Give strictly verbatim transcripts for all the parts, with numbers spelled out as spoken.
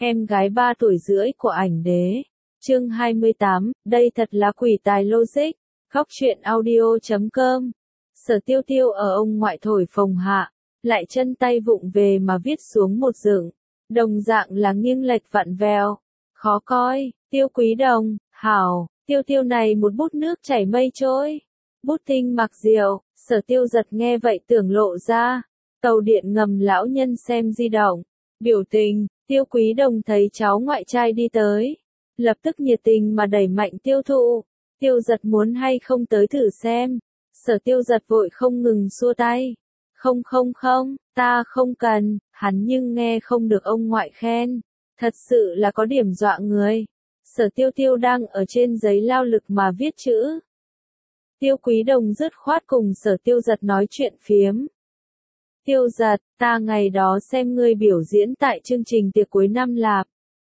Em gái ba tuổi rưỡi của ảnh đế. Chương hai mươi tám, đây thật là quỷ tài logic. Khóc chuyện audio chấm com. Sở Tiêu Tiêu ở ông ngoại thổi phồng hạ, lại chân tay vụng về mà viết xuống một dựng. Đồng dạng là nghiêng lệch vặn vẹo. Khó coi, Tiêu Quý Đồng, hảo, Tiêu Tiêu này một bút nước chảy mây trôi. Bút tinh mặc diệu, Sở Tiêu Giật nghe vậy tưởng lộ ra. Tàu điện ngầm lão nhân xem di động. Biểu tình, Tiêu Quý Đồng thấy cháu ngoại trai đi tới. Lập tức nhiệt tình mà đẩy mạnh tiêu thụ. Tiêu Giật muốn hay không tới thử xem. Sở Tiêu Giật vội không ngừng xua tay. Không không không, ta không cần, hắn nhưng nghe không được ông ngoại khen. Thật sự là có điểm dọa người. Sở Tiêu Tiêu đang ở trên giấy lao lực mà viết chữ. Tiêu Quý Đồng dứt khoát cùng Sở Tiêu Giật nói chuyện phiếm. Tiêu Giật, ta ngày đó xem ngươi biểu diễn tại chương trình tiệc cuối năm lạp.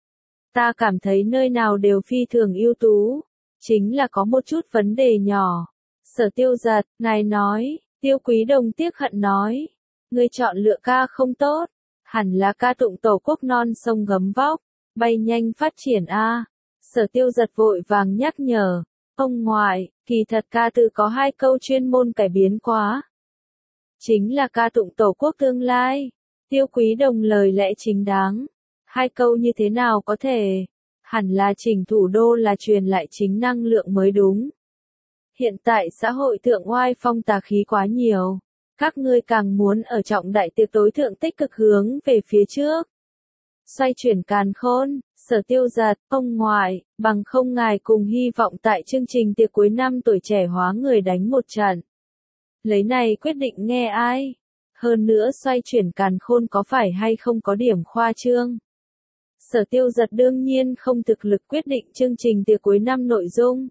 Ta cảm thấy nơi nào đều phi thường ưu tú. Chính là có một chút vấn đề nhỏ. Sở Tiêu Giật, ngài nói, Tiêu Quý Đồng tiếc hận nói. Ngươi chọn lựa ca không tốt. Hẳn là ca tụng tổ quốc non sông gấm vóc. Bay nhanh phát triển a. Sở Tiêu Giật vội vàng nhắc nhở. Ông ngoại, kỳ thật ca từ có hai câu chuyên môn cải biến quá. Chính là ca tụng tổ quốc tương lai. Tiêu Quý Đồng lời lẽ chính đáng. Hai câu như thế nào có thể? Hẳn là chỉnh thủ đô là truyền lại chính năng lượng mới đúng. Hiện tại xã hội thượng oai phong tà khí quá nhiều. Các ngươi càng muốn ở trọng đại tiệc tối thượng tích cực hướng về phía trước. Xoay chuyển càn khôn, Sở Tiêu Giật, ông ngoại, bằng không ngài cùng hy vọng tại chương trình tiệc cuối năm tuổi trẻ hóa người đánh một trận. Lấy này quyết định nghe ai? Hơn nữa xoay chuyển càn khôn có phải hay không có điểm khoa trương? Sở Tiêu Giật đương nhiên không thực lực quyết định chương trình tiệc cuối năm nội dung.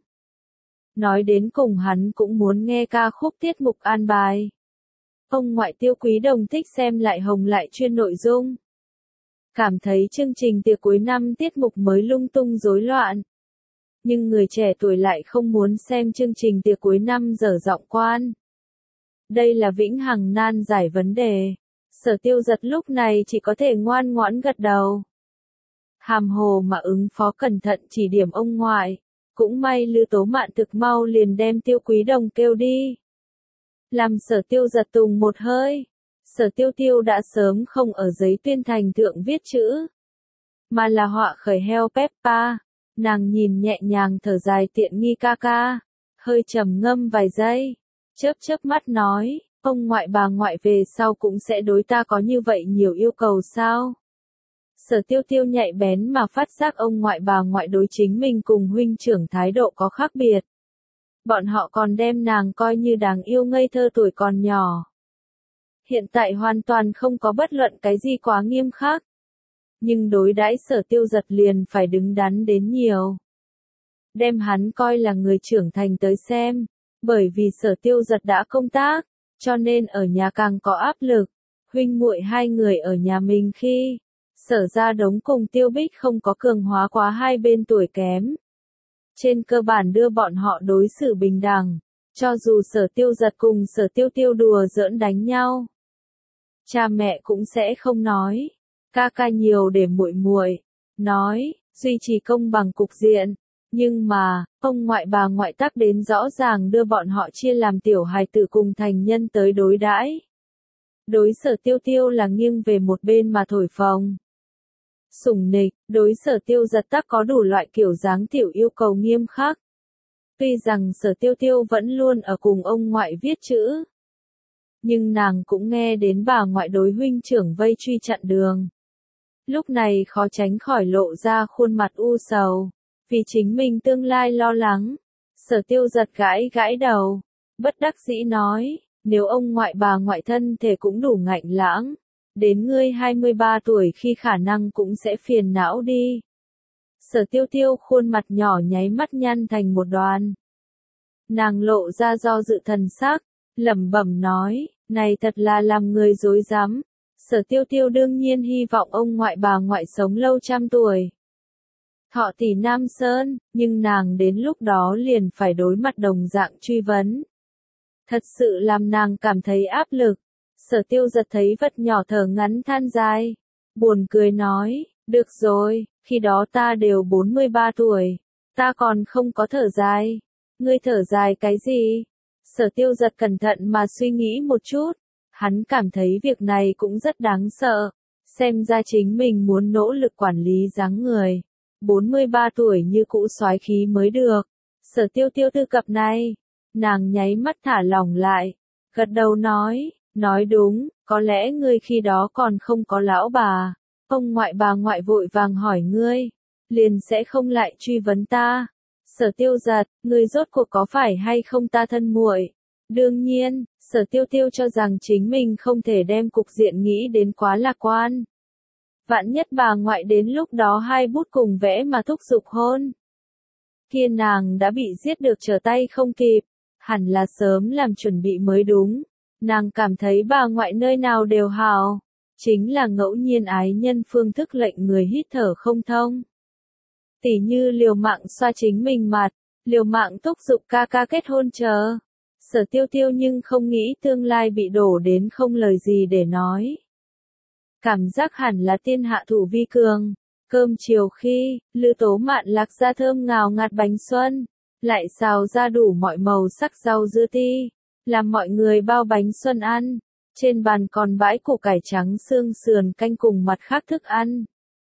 Nói đến cùng hắn cũng muốn nghe ca khúc tiết mục an bài. Ông ngoại Tiêu Quý Đồng thích xem lại hồng lại chuyên nội dung. Cảm thấy chương trình tiệc cuối năm tiết mục mới lung tung rối loạn. Nhưng người trẻ tuổi lại không muốn xem chương trình tiệc cuối năm dở giọng quan. Đây là vĩnh hằng nan giải vấn đề. Sở Tiêu Giật lúc này chỉ có thể ngoan ngoãn gật đầu. Hàm hồ mà ứng phó cẩn thận chỉ điểm ông ngoại. Cũng may Lư Tố Mạn thực mau liền đem Tiêu Quý Đồng kêu đi. Làm Sở Tiêu Giật tùng một hơi. Sở Tiêu Tiêu đã sớm không ở giấy tuyên thành thượng viết chữ. Mà là họa khởi heo Peppa. Nàng nhìn nhẹ nhàng thở dài tiện nghi ca ca. Hơi trầm ngâm vài giây. Chớp chớp mắt nói, ông ngoại bà ngoại về sau cũng sẽ đối ta có như vậy nhiều yêu cầu sao? Sở Tiêu Tiêu nhạy bén mà phát giác ông ngoại bà ngoại đối chính mình cùng huynh trưởng thái độ có khác biệt. Bọn họ còn đem nàng coi như đáng yêu ngây thơ tuổi còn nhỏ. Hiện tại hoàn toàn không có bất luận cái gì quá nghiêm khắc. Nhưng đối đãi Sở Tiêu Giật liền phải đứng đắn đến nhiều. Đem hắn coi là người trưởng thành tới xem. Bởi vì Sở Tiêu Giật đã công tác, cho nên ở nhà càng có áp lực. Huynh muội hai người ở nhà mình khi, Sở Gia Đống cùng Tiêu Bích không có cường hóa quá hai bên tuổi kém. Trên cơ bản đưa bọn họ đối xử bình đẳng, cho dù Sở Tiêu Giật cùng Sở Tiêu Tiêu đùa giỡn đánh nhau. Cha mẹ cũng sẽ không nói, ca ca nhiều để muội muội, nói, duy trì công bằng cục diện. Nhưng mà, ông ngoại bà ngoại tác đến rõ ràng đưa bọn họ chia làm tiểu hài tử cùng thành nhân tới đối đãi. Đối Sở Tiêu Tiêu là nghiêng về một bên mà thổi phồng. Sủng nịch, đối Sở Tiêu Giật tác có đủ loại kiểu dáng tiểu yêu cầu nghiêm khắc. Tuy rằng Sở Tiêu Tiêu vẫn luôn ở cùng ông ngoại viết chữ. Nhưng nàng cũng nghe đến bà ngoại đối huynh trưởng vây truy chặn đường. Lúc này khó tránh khỏi lộ ra khuôn mặt u sầu. Vì chính mình tương lai lo lắng. Sở Tiêu Giật gãi gãi đầu. Bất đắc dĩ nói, nếu ông ngoại bà ngoại thân thể cũng đủ ngạnh lãng. Đến ngươi hai mươi ba tuổi khi khả năng cũng sẽ phiền não đi. Sở Tiêu Tiêu khuôn mặt nhỏ nháy mắt nhăn thành một đoàn. Nàng lộ ra do dự thần sắc, lẩm bẩm nói, này thật là làm người dối rắm. Sở Tiêu Tiêu đương nhiên hy vọng ông ngoại bà ngoại sống lâu trăm tuổi. Thọ tỷ Nam Sơn, nhưng nàng đến lúc đó liền phải đối mặt đồng dạng truy vấn. Thật sự làm nàng cảm thấy áp lực. Sở Tiêu Giật thấy vật nhỏ thở ngắn than dài. Buồn cười nói, Được rồi, khi đó ta đều bốn mươi ba tuổi. Ta còn không có thở dài. Ngươi thở dài cái gì? Sở Tiêu Giật cẩn thận mà suy nghĩ một chút. Hắn cảm thấy việc này cũng rất đáng sợ. Xem ra chính mình muốn nỗ lực quản lý dáng người. bốn mươi ba tuổi như cũ soái khí mới được. Sở Tiêu Tiêu tư cập này. Nàng nháy mắt thả lỏng lại. Gật đầu nói, nói đúng, có lẽ ngươi khi đó còn không có lão bà. Ông ngoại bà ngoại vội vàng hỏi ngươi. Liền sẽ không lại truy vấn ta. Sở Tiêu Giật, ngươi rốt cuộc có phải hay không ta thân muội? Đương nhiên, Sở Tiêu Tiêu cho rằng chính mình không thể đem cục diện nghĩ đến quá lạc quan. Vạn nhất bà ngoại đến lúc đó hai bút cùng vẽ mà thúc giục hôn. Kia nàng đã bị giết được trở tay không kịp, hẳn là sớm làm chuẩn bị mới đúng. Nàng cảm thấy bà ngoại nơi nào đều hào, chính là ngẫu nhiên ái nhân phương thức lệnh người hít thở không thông. Tỉ như liều mạng xoa chính mình mặt, liều mạng thúc giục ca ca kết hôn chờ. Sở Tiêu Tiêu nhưng không nghĩ tương lai bị đổ đến không lời gì để nói. Cảm giác hẳn là tiên hạ thủ vi cường. Cơm chiều khi, Lư Tố Mạn lạc ra thơm ngào ngạt bánh xuân, lại xào ra đủ mọi màu sắc rau dưa ti, làm mọi người bao bánh xuân ăn. Trên bàn còn bãi củ cải trắng xương sườn canh cùng mặt khác thức ăn.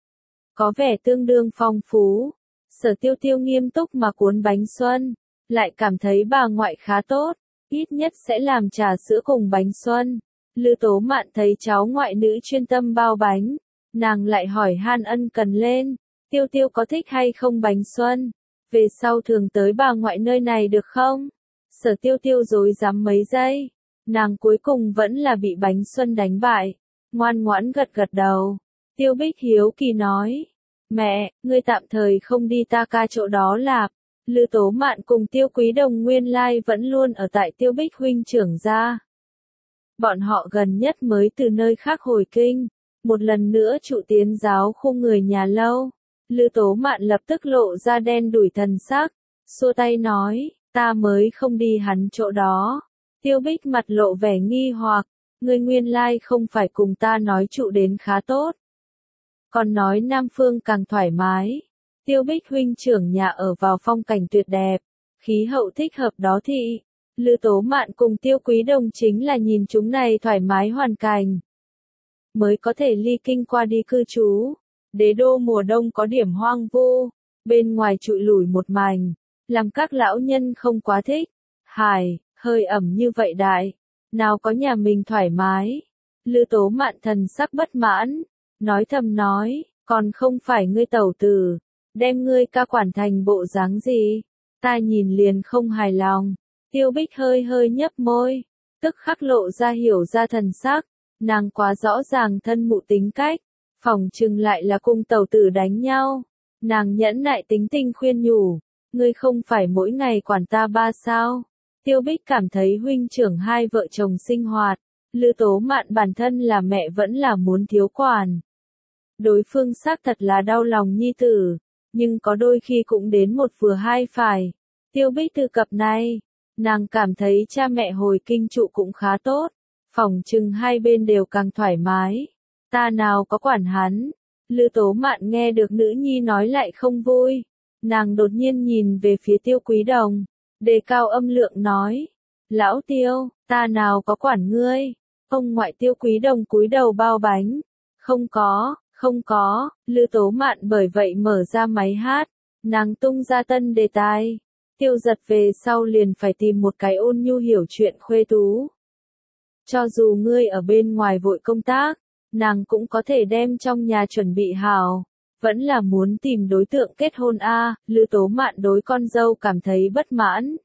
Có vẻ tương đương phong phú. Sở Tiêu Tiêu nghiêm túc mà cuốn bánh xuân, lại cảm thấy bà ngoại khá tốt, ít nhất sẽ làm trà sữa cùng bánh xuân. Lư Tố Mạn thấy cháu ngoại nữ chuyên tâm bao bánh, nàng lại hỏi han ân cần lên, Tiêu Tiêu có thích hay không bánh xuân, về sau thường tới bà ngoại nơi này được không? Sở Tiêu Tiêu rối rắm mấy giây, nàng cuối cùng vẫn là bị bánh xuân đánh bại, ngoan ngoãn gật gật đầu. Tiêu Bích hiếu kỳ nói, mẹ, ngươi tạm thời không đi ta ca chỗ đó lạp. Lư Tố Mạn cùng Tiêu Quý Đồng nguyên lai vẫn luôn ở tại Tiêu Bích huynh trưởng gia. Bọn họ gần nhất mới từ nơi khác hồi kinh, một lần nữa trụ tiến giáo khu người nhà lâu. Lư Tố Mạn lập tức lộ ra đen đủi thần sắc, xua tay nói, ta mới không đi hắn chỗ đó. Tiêu Bích mặt lộ vẻ nghi hoặc, ngươi nguyên lai không phải cùng ta nói trụ đến khá tốt. Còn nói Nam Phương càng thoải mái. Tiêu Bích huynh trưởng nhà ở vào phong cảnh tuyệt đẹp, khí hậu thích hợp đó thị. Lư Tố Mạn cùng Tiêu Quý Đồng chính là nhìn chúng này thoải mái hoàn cảnh, mới có thể ly kinh qua đi cư trú. Đế đô mùa đông có điểm hoang vu, bên ngoài trụi lủi một mảnh, làm các lão nhân không quá thích. Hài, hơi ẩm như vậy đại, nào có nhà mình thoải mái. Lư Tố Mạn thần sắc bất mãn, nói thầm nói, còn không phải ngươi tẩu tử, đem ngươi ca quản thành bộ dáng gì, ta nhìn liền không hài lòng. Tiêu Bích hơi hơi nhấp môi, tức khắc lộ ra hiểu ra thần sắc, nàng quá rõ ràng thân mụ tính cách, phỏng chừng lại là cùng tẩu tử đánh nhau. Nàng nhẫn nại tính tình khuyên nhủ, ngươi không phải mỗi ngày quản ta ba sao? Tiêu Bích cảm thấy huynh trưởng hai vợ chồng sinh hoạt, Lư Tố Mạn bản thân là mẹ vẫn là muốn thiếu quản. Đối phương xác thật là đau lòng nhi tử, nhưng có đôi khi cũng đến một vừa hai phải. Tiêu Bích từ cập này, nàng cảm thấy cha mẹ hồi kinh trụ cũng khá tốt, phỏng chừng hai bên đều càng thoải mái. Ta nào có quản hắn. Lư Tố Mạn nghe được nữ nhi nói lại không vui, nàng đột nhiên nhìn về phía Tiêu Quý Đồng, đề cao âm lượng nói, lão Tiêu, ta nào có quản ngươi. Ông ngoại Tiêu Quý Đồng cúi đầu bao bánh, không có, không có. Lư Tố Mạn bởi vậy mở ra máy hát, nàng tung ra tân đề tài. Tiêu Giật về sau liền phải tìm một cái ôn nhu hiểu chuyện khuê tú. Cho dù ngươi ở bên ngoài vội công tác, nàng cũng có thể đem trong nhà chuẩn bị hào. Vẫn là muốn tìm đối tượng kết hôn a. À, Lư Tố Mạn đối con dâu cảm thấy bất mãn,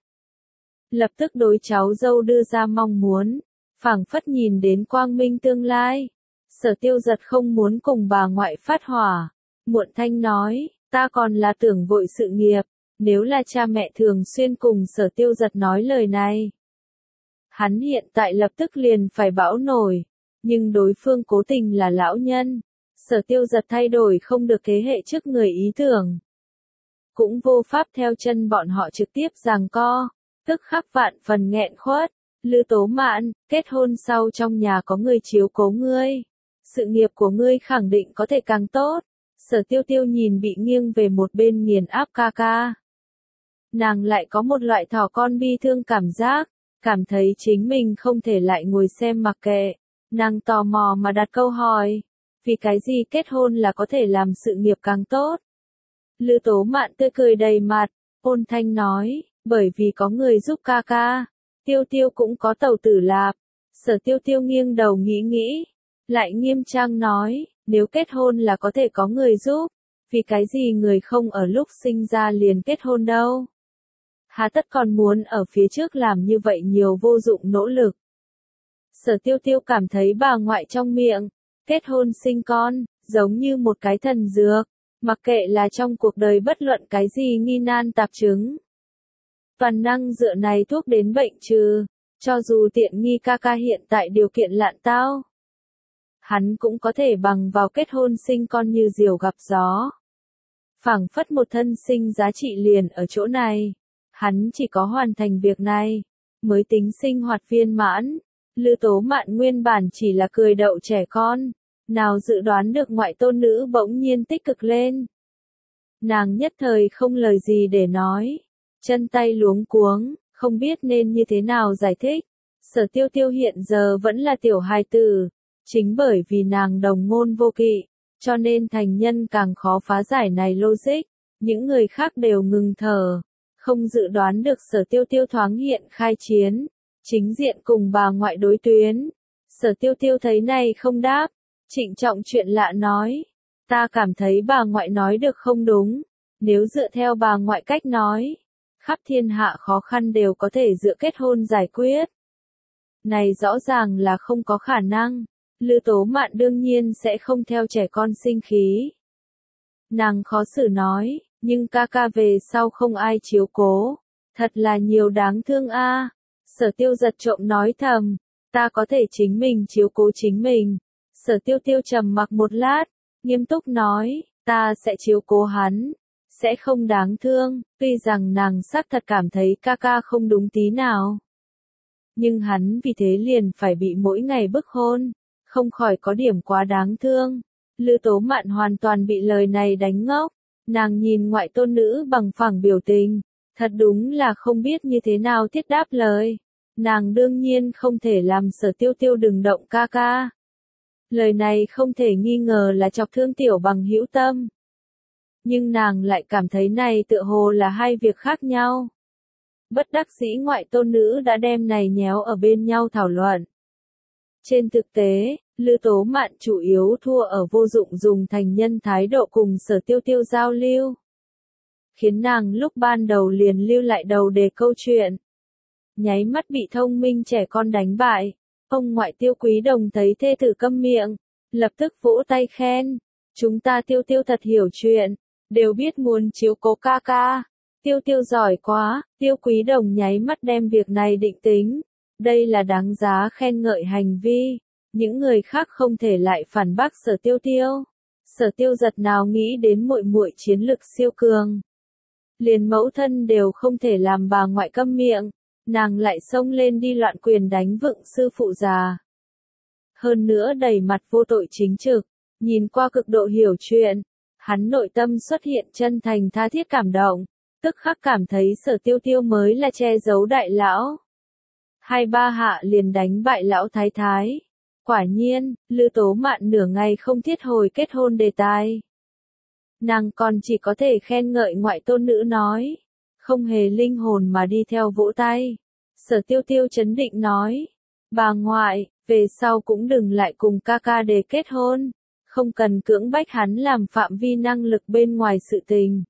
lập tức đối cháu dâu đưa ra mong muốn, phảng phất nhìn đến quang minh tương lai. Sở Tiêu Giật không muốn cùng bà ngoại phát hỏa, muộn thanh nói, ta còn là tưởng vội sự nghiệp. Nếu là cha mẹ thường xuyên cùng Sở Tiêu Giật nói lời này, hắn hiện tại lập tức liền phải bão nổi, nhưng đối phương cố tình là lão nhân. Sở Tiêu Giật thay đổi không được thế hệ trước người ý tưởng, cũng vô pháp theo chân bọn họ trực tiếp giằng co, tức khắc vạn phần nghẹn khuất. Lư Tố Mạn, kết hôn sau trong nhà có người chiếu cố ngươi, sự nghiệp của ngươi khẳng định có thể càng tốt. Sở Tiêu Tiêu nhìn bị nghiêng về một bên nghiền áp ca ca. Nàng lại có một loại thỏ con bi thương cảm giác, cảm thấy chính mình không thể lại ngồi xem mặc kệ. Nàng tò mò mà đặt câu hỏi, vì cái gì kết hôn là có thể làm sự nghiệp càng tốt? Lư Tố Mạn tươi cười đầy mặt, ôn thanh nói, bởi vì có người giúp ca ca. Tiêu Tiêu cũng có tẩu tử lạp. Sở Tiêu Tiêu nghiêng đầu nghĩ nghĩ, lại nghiêm trang nói, nếu kết hôn là có thể có người giúp, vì cái gì người không ở lúc sinh ra liền kết hôn đâu? Hà tất còn muốn ở phía trước làm như vậy nhiều vô dụng nỗ lực. Sở Tiêu Tiêu cảm thấy bà ngoại trong miệng, kết hôn sinh con, giống như một cái thần dược, mặc kệ là trong cuộc đời bất luận cái gì nghi nan tạp chứng. Toàn năng dựa này thuốc đến bệnh trừ, cho dù tiện nghi ca ca hiện tại điều kiện lạn tao. Hắn cũng có thể bằng vào kết hôn sinh con như diều gặp gió. Phảng phất một thân sinh giá trị liền ở chỗ này. Hắn chỉ có hoàn thành việc này, mới tính sinh hoạt viên mãn. Lư Tố Mạn nguyên bản chỉ là cười đậu trẻ con, nào dự đoán được ngoại tôn nữ bỗng nhiên tích cực lên. Nàng nhất thời không lời gì để nói, chân tay luống cuống, không biết nên như thế nào giải thích. Sở Tiêu Tiêu hiện giờ vẫn là tiểu hài tử, chính bởi vì nàng đồng ngôn vô kỵ, cho nên thành nhân càng khó phá giải này logic, những người khác đều ngừng thở. Không dự đoán được Sở Tiêu Tiêu thoáng hiện khai chiến, chính diện cùng bà ngoại đối tuyến. Sở Tiêu Tiêu thấy này không đáp, trịnh trọng chuyện lạ nói, ta cảm thấy bà ngoại nói được không đúng, nếu dựa theo bà ngoại cách nói, khắp thiên hạ khó khăn đều có thể dựa kết hôn giải quyết. Này rõ ràng là không có khả năng, Lư Tố Mạn đương nhiên sẽ không theo trẻ con sinh khí. Nàng khó xử nói, nhưng ca ca về sau không ai chiếu cố, thật là nhiều đáng thương a. Sở Tiêu giật trộm nói thầm, ta có thể chính mình chiếu cố chính mình. Sở Tiêu Tiêu trầm mặc một lát, nghiêm túc nói, ta sẽ chiếu cố hắn, sẽ không đáng thương, tuy rằng nàng xác thật cảm thấy ca ca không đúng tí nào. Nhưng hắn vì thế liền phải bị mỗi ngày bức hôn, không khỏi có điểm quá đáng thương. Lư Tố Mạn hoàn toàn bị lời này đánh ngốc, nàng nhìn ngoại tôn nữ bằng phẳng biểu tình, thật đúng là không biết như thế nào thiết đáp lời. Nàng đương nhiên không thể làm Sở Tiêu Tiêu đừng động ca ca. Lời này không thể nghi ngờ là chọc thương tiểu bằng hữu tâm. Nhưng nàng lại cảm thấy này tựa hồ là hai việc khác nhau. Bất đắc dĩ ngoại tôn nữ đã đem này nhéo ở bên nhau thảo luận. Trên thực tế, Lư Tố Mạn chủ yếu thua ở vô dụng dùng thành nhân thái độ cùng Sở Tiêu Tiêu giao lưu. Khiến nàng lúc ban đầu liền lưu lại đầu đề câu chuyện. Nháy mắt bị thông minh trẻ con đánh bại. Ông ngoại Tiêu Quý Đồng thấy thê tử câm miệng, lập tức vỗ tay khen. Chúng ta Tiêu Tiêu thật hiểu chuyện, đều biết muốn chiếu cố ca ca. Tiêu Tiêu giỏi quá, Tiêu Quý Đồng nháy mắt đem việc này định tính. Đây là đáng giá khen ngợi hành vi. Những người khác không thể lại phản bác Sở Tiêu Tiêu. Sở Tiêu giật nào nghĩ đến muội muội chiến lực siêu cường. Liền mẫu thân đều không thể làm bà ngoại câm miệng, nàng lại xông lên đi loạn quyền đánh vựng sư phụ già. Hơn nữa đầy mặt vô tội chính trực, nhìn qua cực độ hiểu chuyện, hắn nội tâm xuất hiện chân thành tha thiết cảm động, tức khắc cảm thấy Sở Tiêu Tiêu mới là che giấu đại lão. Hai ba hạ liền đánh bại lão thái thái. Quả nhiên, Lư Tố Mạn nửa ngày không thiết hồi kết hôn đề tài. Nàng còn chỉ có thể khen ngợi ngoại tôn nữ nói, không hề linh hồn mà đi theo vỗ tay. Sở Tiêu Tiêu chấn định nói, bà ngoại, về sau cũng đừng lại cùng ca ca đề kết hôn, không cần cưỡng bách hắn làm phạm vi năng lực bên ngoài sự tình.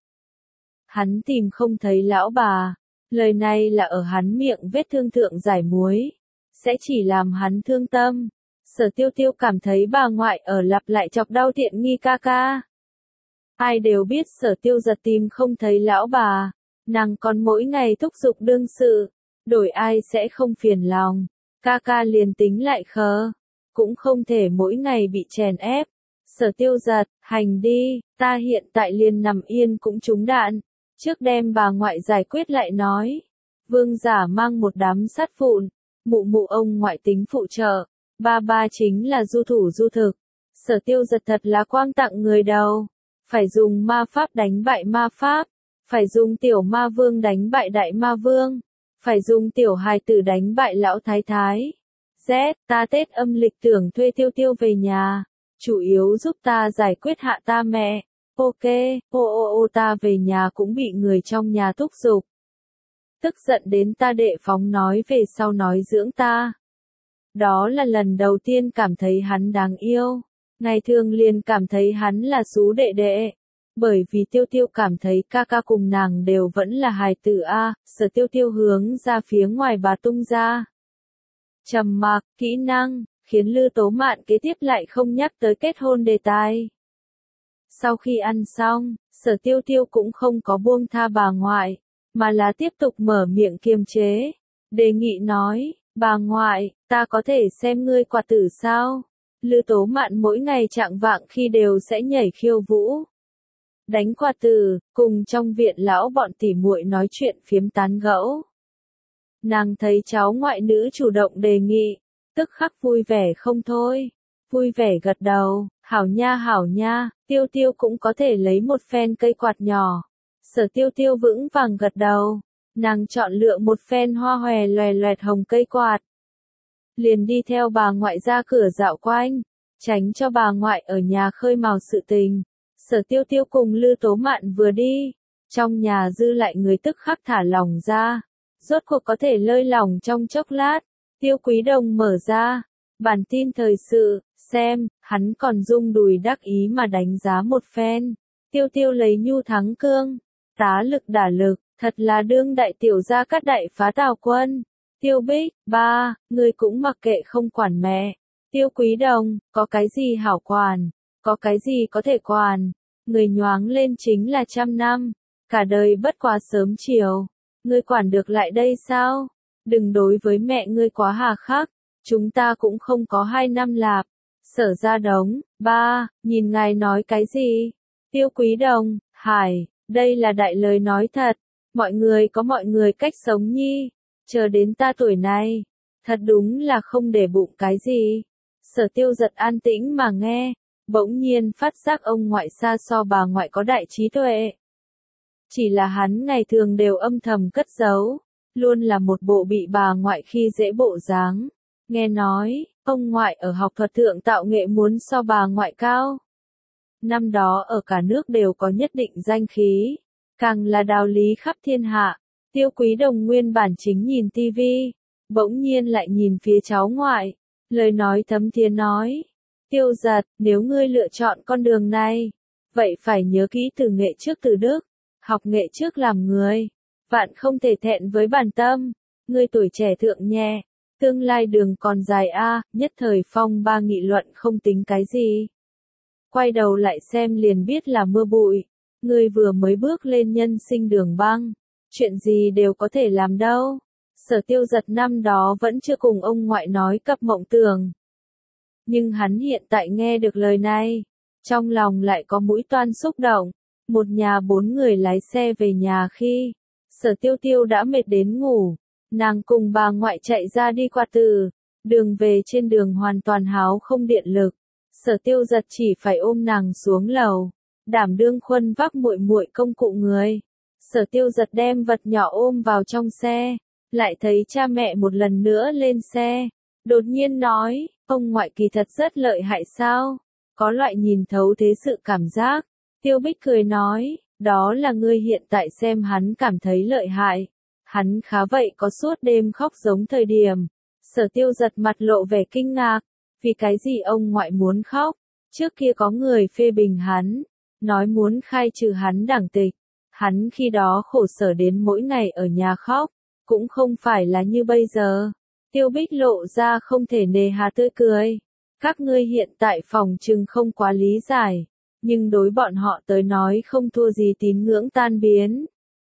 Hắn tìm không thấy lão bà, lời này là ở hắn miệng vết thương thượng giải muối, sẽ chỉ làm hắn thương tâm. Sở Tiêu Tiêu cảm thấy bà ngoại ở lặp lại chọc đau tiện nghi ca ca. Ai đều biết Sở Tiêu giật tìm không thấy lão bà, nàng còn mỗi ngày thúc giục đương sự, đổi ai sẽ không phiền lòng, ca ca liền tính lại khờ, cũng không thể mỗi ngày bị chèn ép. Sở Tiêu giật, hành đi, ta hiện tại liền nằm yên cũng trúng đạn, trước đem bà ngoại giải quyết lại nói. Vương giả mang một đám sát vụn, mụ mụ ông ngoại tính phụ trợ, ba ba chính là du thủ du thực. Sở Tiêu giật thật là quang tặng người đầu. phải dùng ma pháp đánh bại ma pháp, phải dùng tiểu ma vương đánh bại đại ma vương, phải dùng tiểu hài tử đánh bại lão thái thái. Z, ta Tết âm lịch tưởng thuê Tiêu Tiêu về nhà, chủ yếu giúp ta giải quyết hạ ta mẹ. Ok, ô ô ô ta về nhà cũng bị người trong nhà thúc giục. Tức giận đến ta đệ phóng nói về sau nói dưỡng ta. Đó là lần đầu tiên cảm thấy hắn đáng yêu. Ngày thường liền cảm thấy hắn là xú đệ đệ. Bởi vì Tiêu Tiêu cảm thấy ca ca cùng nàng đều vẫn là hài tử A, Sở Tiêu Tiêu hướng ra phía ngoài bà tung ra. Trầm mặc, kỹ năng, khiến Lư Tố Mạn kế tiếp lại không nhắc tới kết hôn đề tài. Sau khi ăn xong, Sở Tiêu Tiêu cũng không có buông tha bà ngoại, mà là tiếp tục mở miệng kiềm chế. Đề nghị nói, bà ngoại, ta có thể xem ngươi quả tử sao? Lư Tố Mạn mỗi ngày trạng vạng khi đều sẽ nhảy khiêu vũ, đánh quả tử, cùng trong viện lão bọn tỉ muội nói chuyện phiếm tán gẫu. Nàng thấy cháu ngoại nữ chủ động đề nghị, tức khắc vui vẻ không thôi. Vui vẻ gật đầu, hảo nha hảo nha, Tiêu Tiêu cũng có thể lấy một phen cây quạt nhỏ. Sở Tiêu Tiêu vững vàng gật đầu, nàng chọn lựa một phen hoa hòe loè loẹt hồng cây quạt. Liền đi theo bà ngoại ra cửa dạo quanh, tránh cho bà ngoại ở nhà khơi mào sự tình. Sở Tiêu Tiêu cùng Lư Tố Mạn vừa đi, trong nhà dư lại người tức khắc thả lỏng ra. Rốt cuộc có thể lơi lỏng trong chốc lát, Tiêu Quý Đồng mở ra, bản tin thời sự, xem, hắn còn rung đùi đắc ý mà đánh giá một phen. Tiêu Tiêu lấy nhu thắng cương, tá lực đả lực, thật là đương đại tiểu gia cát đại phá Tào Quân. Tiêu Bích, ba, người cũng mặc kệ không quản mẹ. Tiêu Quý Đồng, có cái gì hảo quản, có cái gì có thể quản, người nhoáng lên chính là trăm năm, cả đời bất quá sớm chiều. Ngươi quản được lại đây sao? Đừng đối với mẹ ngươi quá hà khắc, chúng ta cũng không có hai năm lạp. Sở Gia Đống, ba, nhìn ngài nói cái gì? Tiêu Quý Đồng, hải, đây là đại lời nói thật, mọi người có mọi người cách sống nhi, chờ đến ta tuổi này, thật đúng là không để bụng cái gì. Sở Tiêu Giật an tĩnh mà nghe, bỗng nhiên phát giác ông ngoại xa so bà ngoại có đại trí tuệ. Chỉ là hắn ngày thường đều âm thầm cất giấu, luôn là một bộ bị bà ngoại khi dễ bộ dáng. Nghe nói, ông ngoại ở học thuật thượng tạo nghệ muốn so bà ngoại cao. Năm đó ở cả nước đều có nhất định danh khí, càng là đạo lý khắp thiên hạ. Tiêu Quý Đồng nguyên bản chính nhìn tivi, bỗng nhiên lại nhìn phía cháu ngoại, lời nói thấm thía nói, Tiêu Giật, nếu ngươi lựa chọn con đường này, vậy phải nhớ kỹ từ nghệ trước từ đức, học nghệ trước làm người, vạn không thể thẹn với bản tâm, ngươi tuổi trẻ thượng nhẹ, tương lai đường còn dài a, nhất thời phong ba nghị luận không tính cái gì. Quay đầu lại xem liền biết là mưa bụi, ngươi vừa mới bước lên nhân sinh đường băng, chuyện gì đều có thể làm đâu. Sở Tiêu Giật năm đó vẫn chưa cùng ông ngoại nói cập mộng tưởng. Nhưng hắn hiện tại nghe được lời này, trong lòng lại có mũi toan xúc động. Một nhà bốn người lái xe về nhà khi, Sở Tiêu Tiêu đã mệt đến ngủ, nàng cùng bà ngoại chạy ra đi qua từ, đường về trên đường hoàn toàn háo không điện lực. Sở Tiêu Giật chỉ phải ôm nàng xuống lầu, đảm đương khuân vác muội muội công cụ người. Sở Tiêu Giật đem vật nhỏ ôm vào trong xe, lại thấy cha mẹ một lần nữa lên xe, đột nhiên nói, ông ngoại kỳ thật rất lợi hại sao, có loại nhìn thấu thế sự cảm giác. Tiêu Bích cười nói, đó là ngươi hiện tại xem hắn cảm thấy lợi hại, hắn khá vậy có suốt đêm khóc giống thời điểm. Sở Tiêu Giật mặt lộ vẻ kinh ngạc, vì cái gì ông ngoại muốn khóc, trước kia có người phê bình hắn, nói muốn khai trừ hắn đảng tịch, hắn khi đó khổ sở đến mỗi ngày ở nhà khóc, cũng không phải là như bây giờ. Tiêu Bích lộ ra không thể nề hà tươi cười, các ngươi hiện tại phòng trừng không quá lý giải, nhưng đối bọn họ tới nói không thua gì tín ngưỡng tan biến.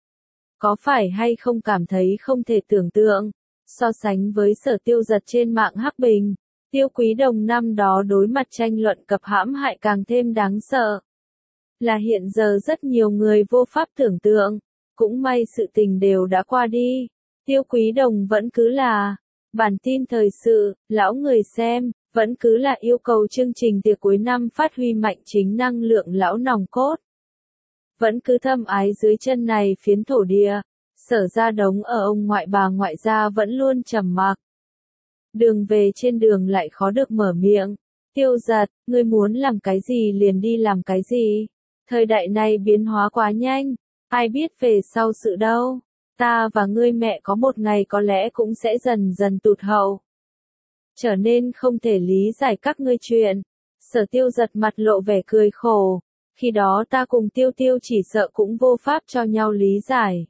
Có phải hay không cảm thấy không thể tưởng tượng, so sánh với Sở Tiêu Giật trên mạng hắc bình, Tiêu Quý Đồng năm đó đối mặt tranh luận cập hãm hại càng thêm đáng sợ. Là hiện giờ rất nhiều người vô pháp tưởng tượng, cũng may sự tình đều đã qua đi. Tiêu Quý Đồng vẫn cứ là bản tin thời sự, lão người xem, vẫn cứ là yêu cầu chương trình tiệc cuối năm phát huy mạnh chính năng lượng lão nòng cốt. vẫn cứ thâm ái dưới chân này phiến thổ địa. Sở Gia Đống ở ông ngoại bà ngoại gia vẫn luôn trầm mặc. Đường về trên đường lại khó được mở miệng. Tiêu Giật, ngươi muốn làm cái gì liền đi làm cái gì. Thời đại này biến hóa quá nhanh, ai biết về sau sự đâu. Ta và ngươi mẹ có một ngày có lẽ cũng sẽ dần dần tụt hậu. Trở nên không thể lý giải các ngươi chuyện. Sở Tiêu Giật mặt lộ vẻ cười khổ. Khi đó ta cùng Tiêu Tiêu chỉ sợ cũng vô pháp cho nhau lý giải.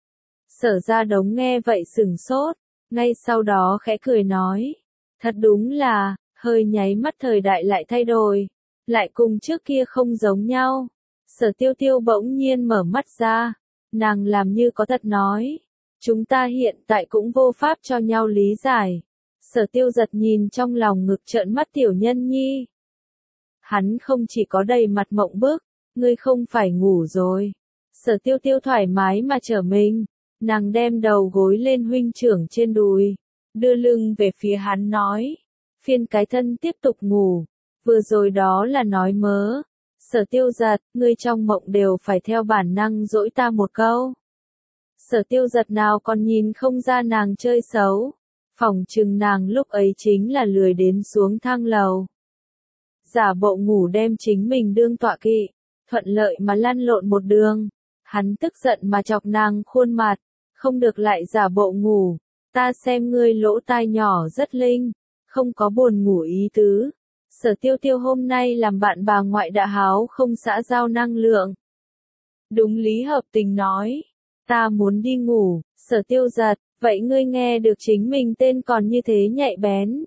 Sở Gia Đống nghe vậy sửng sốt, ngay sau đó khẽ cười nói. Thật đúng là, hơi nháy mắt thời đại lại thay đổi, lại cùng trước kia không giống nhau. Sở Tiêu Tiêu bỗng nhiên mở mắt ra, nàng làm như có thật nói. Chúng ta hiện tại cũng vô pháp cho nhau lý giải. Sở Tiêu Giật nhìn trong lòng ngực trợn mắt tiểu nhân nhi. Hắn không chỉ có đầy mặt mộng bức, ngươi không phải ngủ rồi. Sở Tiêu Tiêu thoải mái mà trở mình, nàng đem đầu gối lên huynh trưởng trên đùi, đưa lưng về phía hắn nói. Phiên cái thân tiếp tục ngủ, vừa rồi đó là nói mớ. Sở Tiêu Giật, ngươi trong mộng đều phải theo bản năng dỗi ta một câu. Sở Tiêu Giật nào còn nhìn không ra nàng chơi xấu. Phỏng chừng nàng lúc ấy chính là lười đến xuống thang lầu. Giả bộ ngủ đem chính mình đương tọa kỵ, thuận lợi mà lăn lộn một đường. Hắn tức giận mà chọc nàng khuôn mặt, không được lại giả bộ ngủ. Ta xem ngươi lỗ tai nhỏ rất linh, không có buồn ngủ ý tứ. Sở Tiêu Tiêu hôm nay làm bạn bà ngoại đã háo không xã giao năng lượng. Đúng lý hợp tình nói, ta muốn đi ngủ. Sở Tiêu Giật, vậy ngươi nghe được chính mình tên còn như thế nhạy bén.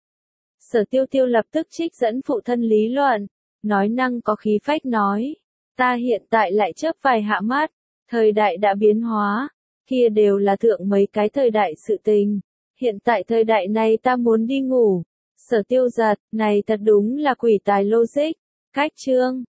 Sở Tiêu Tiêu lập tức trích dẫn phụ thân lý luận, nói năng có khí phách nói, ta hiện tại lại chớp vài hạ mắt, thời đại đã biến hóa, kia đều là thượng mấy cái thời đại sự tình, hiện tại thời đại này ta muốn đi ngủ. Sở Tiêu Giật, này thật đúng là quỷ tài logic. Cách chương